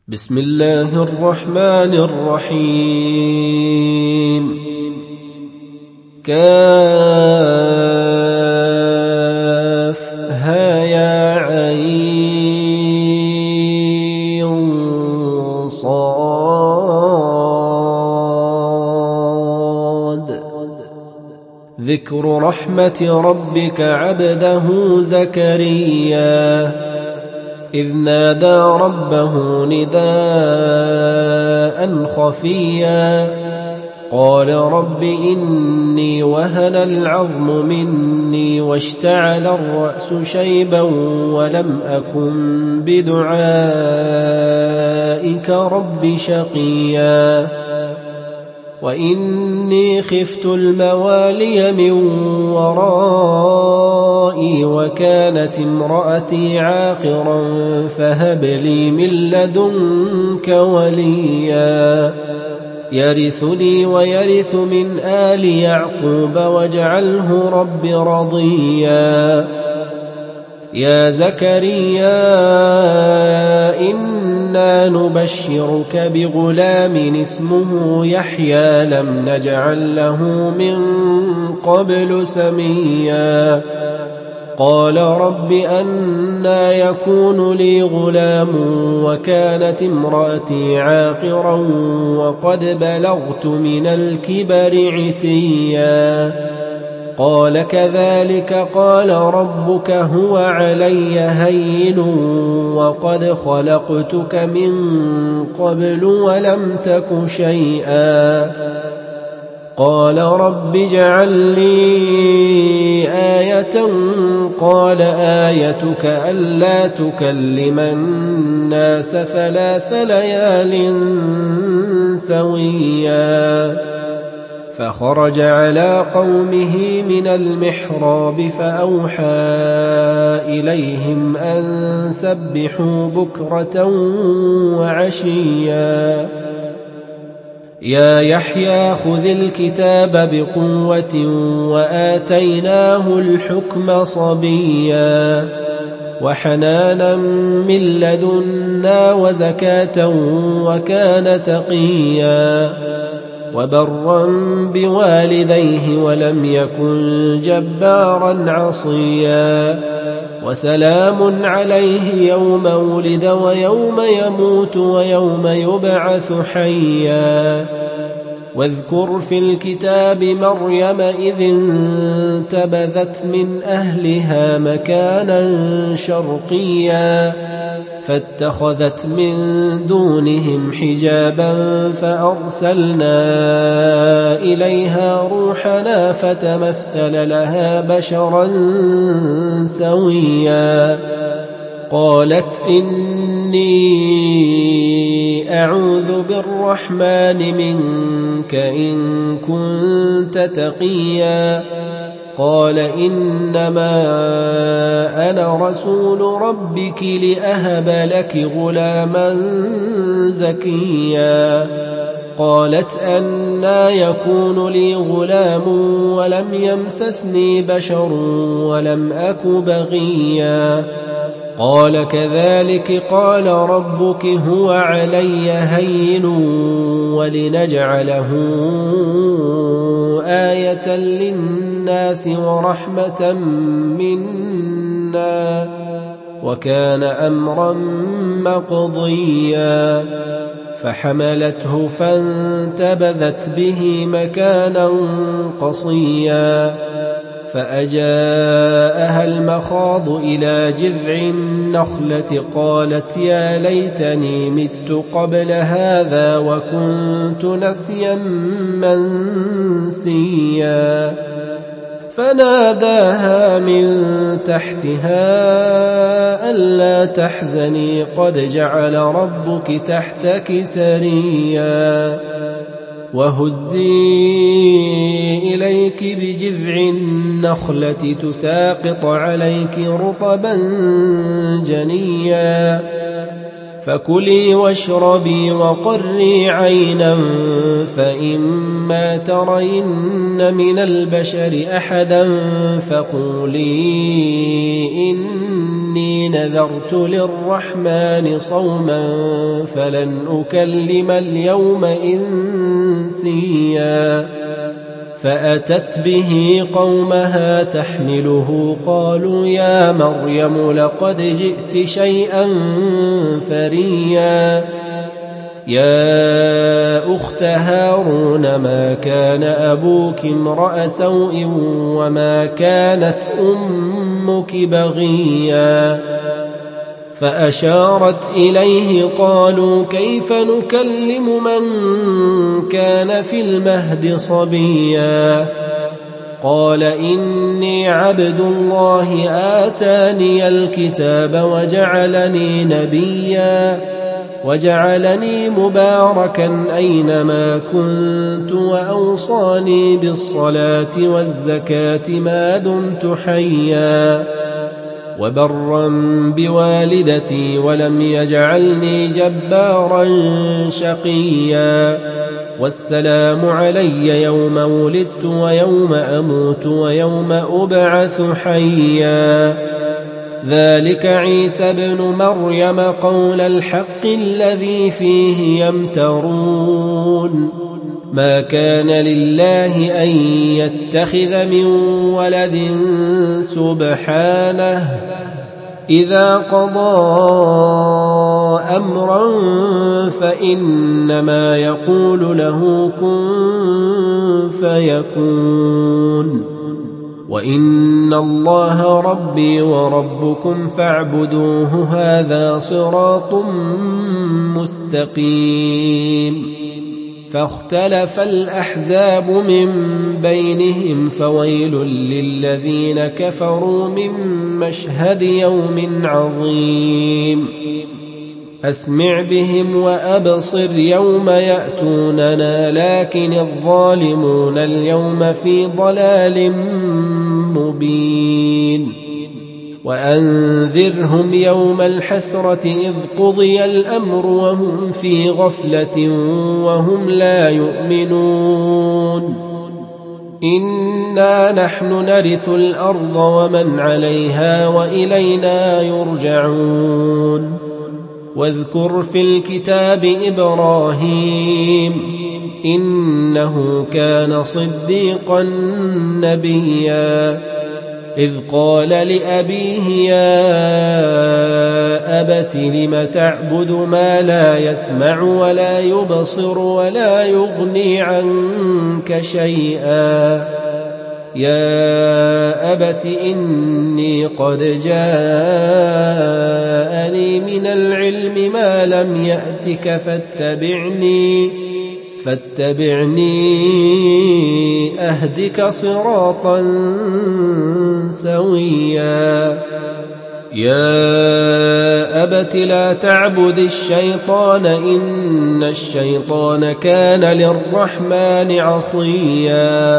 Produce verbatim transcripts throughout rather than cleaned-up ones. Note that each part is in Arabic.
بسم الله الرحمن الرحيم. كافها يا عين صاد. ذكر رحمة ربك عبده زكريا إذ نادى ربه نداء خفيا قال رب إني وهن العظم مني واشتعل الرأس شيبا ولم أكن بدعائك رب شقيا وإني خفت الموالي من ورائي وكانت امرأتي عاقرا فهب لي من لدنك وليا يرثني ويرث من آل يعقوب واجعله رب رضيا. يا زكريا إنا نبشرك بغلام اسمه يحيى لم نجعل له من قبل سميا قال رب أنى يكون لي غلام وكانت امرأتي عاقرا وقد بلغت من الكبر عتيا قال كذلك قال ربك هو علي هين وقد خلقتك من قبل ولم تك شيئا قال رب اجعل لي آية قال آيتك ألا تكلم الناس ثلاث ليال سويا فخرج على قومه من المحراب فأوحى إليهم أن سبحوا بكرة وعشيا يا يحيى خذ الكتاب بقوة وآتيناه الحكم صبيا وحنانا من لدنا وزكاة وكان تقيا وبرا بوالديه ولم يكن جبارا عصيا وسلام عليه يوم ولد ويوم يموت ويوم يبعث حيا واذكر في الكتاب مريم إذ انتبذت من أهلها مكانا شرقيا فاتخذت من دونهم حجابا فأرسلنا إليها روحنا فتمثل لها بشرا سويا قالت إني أعوذ بالرحمن منك إن كنت تقيا قال إنما أنا رسول ربك لأهب لك غلاما زكيا قالت أنى يكون لي غلام ولم يمسسني بشر ولم أك بغيا قال كذلك قال ربك هو علي هين ولنجعله آية للناس ورحمة منا وكان أمرا مقضيا فحملته فانتبذت به مكانا قصيا فأجاءها المخاض إلى جذع النخلة قالت يا ليتني مت قبل هذا وكنت نسيا منسيا فناداها من تحتها ألا تحزني قد جعل ربك تحتك سريا وهزي إليك بجذع النخلة تساقط عليك رطبا جنيا فكلي واشربي وقري عينا فإما ترين من البشر أحدا فقولي إني نذرت للرحمن صوما فلن أكلم اليوم إنسيا فأتت به قومها تحمله قالوا يا مريم لقد جئت شيئا فريا يا أخت هارون ما كان أبوك امرأ سوء وما كانت أمك بغيا فأشارت إليه قالوا كيف نكلم من كان في المهد صبيا قال إني عبد الله آتاني الكتاب وجعلني نبيا وجعلني مباركا أينما كنت وأوصاني بالصلاة والزكاة ما دمت حيا وبرا بوالدتي ولم يجعلني جبارا شقيا والسلام علي يوم ولدت ويوم أموت ويوم أبعث حيا ذلك عيسى ابن مريم قول الحق الذي فيه يمترون ما كان لله أن يتخذ من ولد سبحانه إذا قضى أمرا فإنما يقول له كن فيكون وإن الله ربي وربكم فاعبدوه هذا صراط مستقيم فاختلف الأحزاب من بينهم فويل للذين كفروا من مشهد يوم عظيم أسمع بهم وأبصر يوم يأتوننا لكن الظالمون اليوم في ضلال مبين وأنذرهم يوم الحسرة إذ قضي الأمر وهم في غفلة وهم لا يؤمنون إنا نحن نرث الأرض ومن عليها وإلينا يرجعون واذكر في الكتاب إبراهيم إنه كان صديقا نبيا إذ قال لأبيه يا أبت لم تعبد ما لا يسمع ولا يبصر ولا يغني عنك شيئا يا أبت إني قد جاءني من العلم ما لم يأتك فاتبعني فاتبعني أهدك صراطا سويا يا أبت لا تعبد الشيطان إن الشيطان كان للرحمن عصيا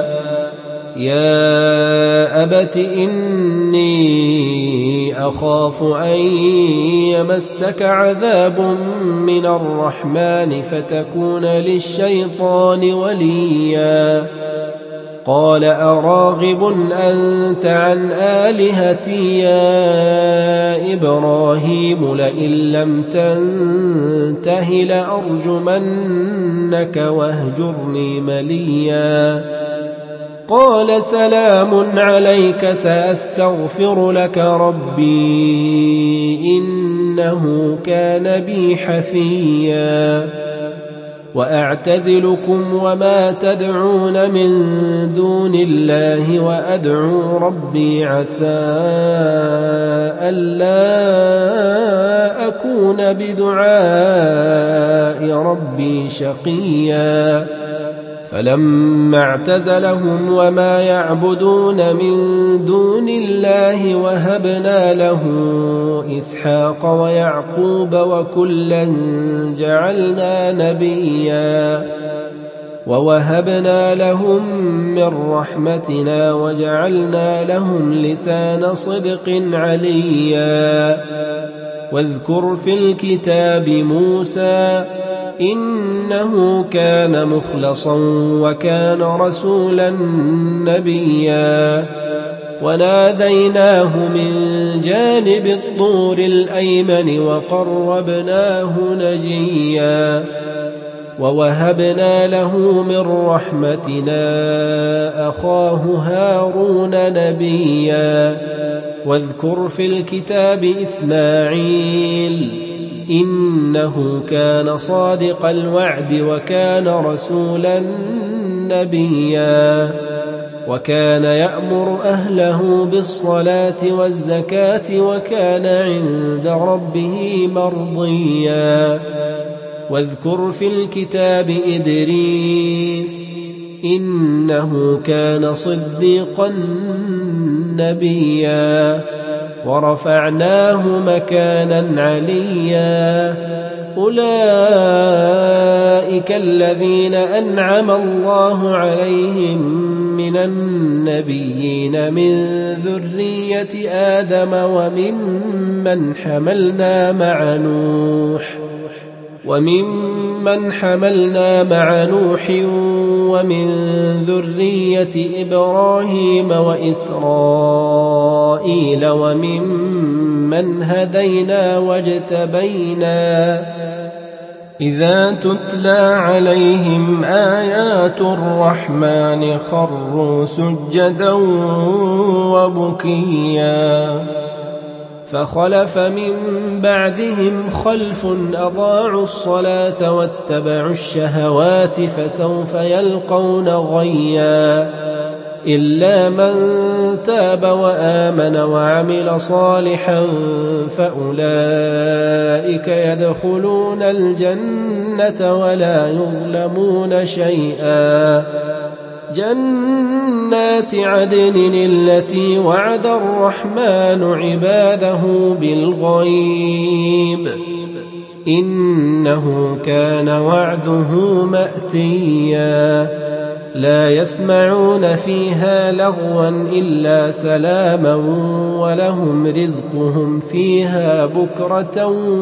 يا أبت إني أخاف أن يمسك عذاب من الرحمن فتكون للشيطان وليا قال أراغب أنت عن آلهتي يا إبراهيم لئن لم تنته لأرجمنك واهجرني مليا قال سلام عليك سأستغفر لك ربي إنه كان بي حفيا وأعتزلكم وما تدعون من دون الله وأدعو ربي عسى ألا أكون بدعاء ربي شقيا فلما اعتزلهم وما يعبدون من دون الله وهبنا له إسحاق ويعقوب وكلا جعلنا نبيا ووهبنا لهم من رحمتنا وجعلنا لهم لسان صدق عليا واذكر في الكتاب موسى إنه كان مخلصا وكان رسولا نبيا وناديناه من جانب الطور الأيمن وقربناه نجيا ووهبنا له من رحمتنا أخاه هارون نبيا واذكر في الكتاب إسماعيل إنه كان صادق الوعد وكان رسولا نبيا وكان يأمر أهله بالصلاة والزكاة وكان عند ربه مرضيا واذكر في الكتاب إدريس إنه كان صديقا نبيا ورفعناه مكانا عليا أولئك الذين أنعم الله عليهم من النبيين من ذرية آدم وممن حملنا مع نوح وممن حملنا مع نوح ومن ذرية إبراهيم وإسرائيل وممن هدينا واجتبينا إذا تتلى عليهم آيات الرحمن خروا سجدا وبكيا فخلف من بعدهم خلف أضاعوا الصلاة واتبعوا الشهوات فسوف يلقون غيا إلا من تاب وآمن وعمل صالحا فأولئك يدخلون الجنة ولا يظلمون شيئا جنات عدن التي وعد الرحمن عباده بالغيب إنه كان وعده مأتيا لا يسمعون فيها لغوا إلا سلاما ولهم رزقهم فيها بكرة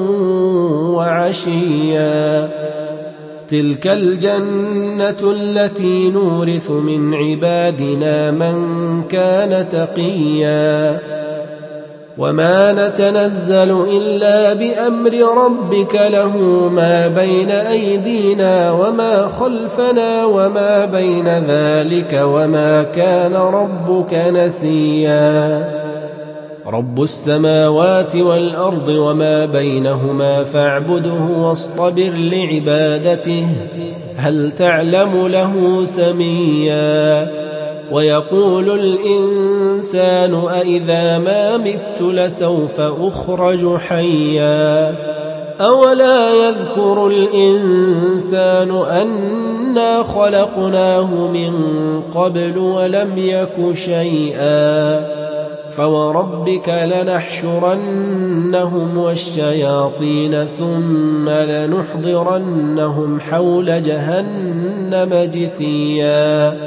وعشيا تلك الجنة التي نورث من عبادنا من كان تقيا وما نتنزل إلا بأمر ربك له ما بين أيدينا وما خلفنا وما بين ذلك وما كان ربك نسيا رب السماوات والأرض وما بينهما فاعبده واصطبر لعبادته هل تعلم له سميا ويقول الإنسان أإذا ما مت لسوف أخرج حيا أولا يذكر الإنسان أنا خلقناه من قبل ولم يك شيئا فوربك لنحشرنهم والشياطين ثم لنحضرنهم حول جهنم جثيا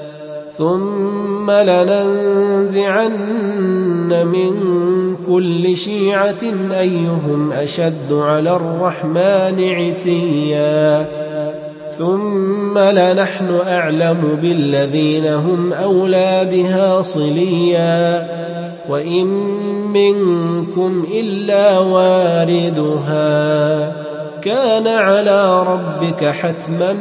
ثم لننزعن من كل شيعة أيهم أشد على الرحمن عتيا ثم لنحن أعلم بالذين هم أولى بها صليا وإن منكم إلا واردها كان على ربك حتما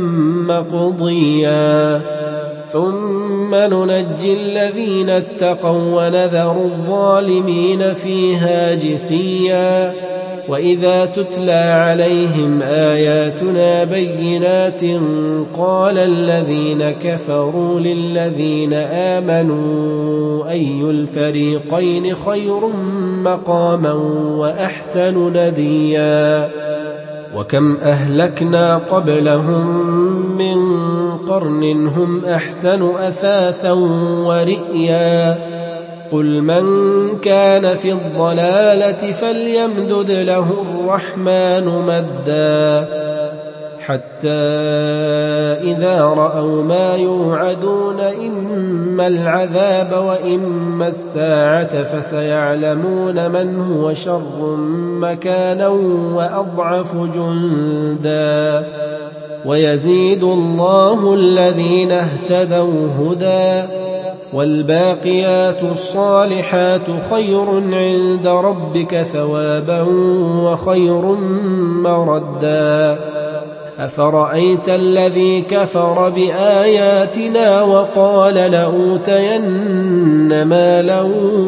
مقضيا ثم ننجي الذين اتقوا ونذر الظالمين فيها جثيا وإذا تتلى عليهم آياتنا بينات قال الذين كفروا للذين آمنوا أي الفريقين خير مقاما وأحسن نديا وكم أهلكنا قبلهم من قرن هم أحسن أثاثا ورئيا قل من كان في الضلالة فليمدد له الرحمن مدا حتى إذا رأوا ما يوعدون إما العذاب وإما الساعة فسيعلمون من هو شر مكانا وأضعف جندا ويزيد الله الذين اهتدوا هدى والباقيات الصالحات خير عند ربك ثوابا وخير مردا أفرأيت الذي كفر بآياتنا وقال لأوتين مالا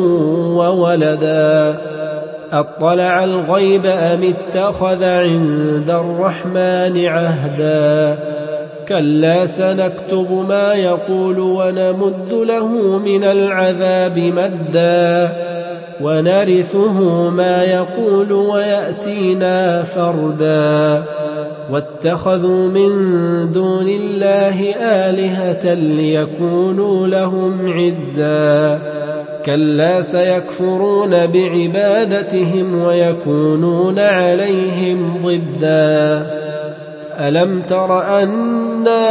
وولدا أطلع الغيب أم اتخذ عند الرحمن عهدا كلا سنكتب ما يقول ونمد له من العذاب مدا ونرثه ما يقول ويأتينا فردا واتخذوا من دون الله آلهة ليكونوا لهم عزا كلا سيكفرون بعبادتهم ويكونون عليهم ضدا ألم تر أنا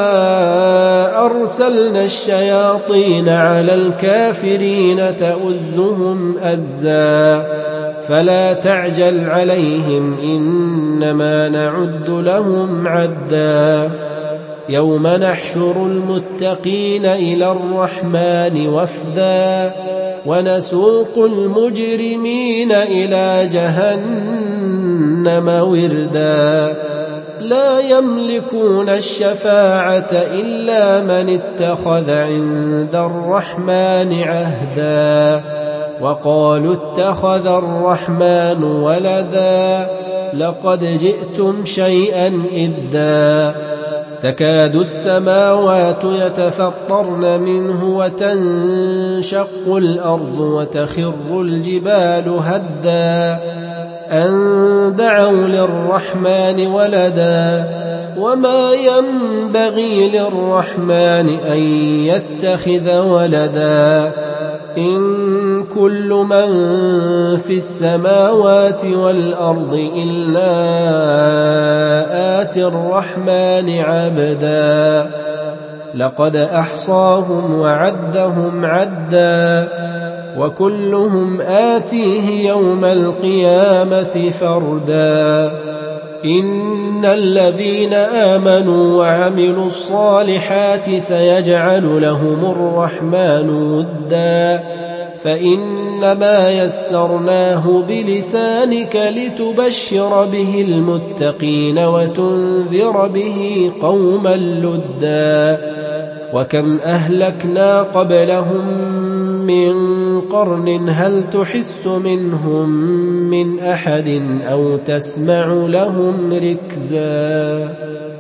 أرسلنا الشياطين على الكافرين تؤزهم أزا فلا تعجل عليهم إنما نعد لهم عدا يوم نحشر المتقين إلى الرحمن وفدا ونسوق المجرمين إلى جهنم وردا لا يملكون الشفاعة إلا من اتخذ عند الرحمن عهدا وقالوا اتخذ الرحمن ولدا لقد جئتم شيئا إدا تكاد السماوات يتفطرن منه وتنشق الأرض وتخر الجبال هدا أن دعوا للرحمن ولدا وما ينبغي للرحمن أن يتخذ ولدا إن كل من في السماوات والأرض إلا آتي الرحمن عبدا لقد أحصاهم وعدهم عدا وكلهم آتيه يوم القيامة فردا إن الذين آمنوا وعملوا الصالحات سيجعل لهم الرحمن ودا فإنما يسرناه بلسانك لتبشر به المتقين وتنذر به قوما لدا وكم أهلكنا قبلهم من قرن هل تحس منهم من أحد أو تسمع لهم ركزا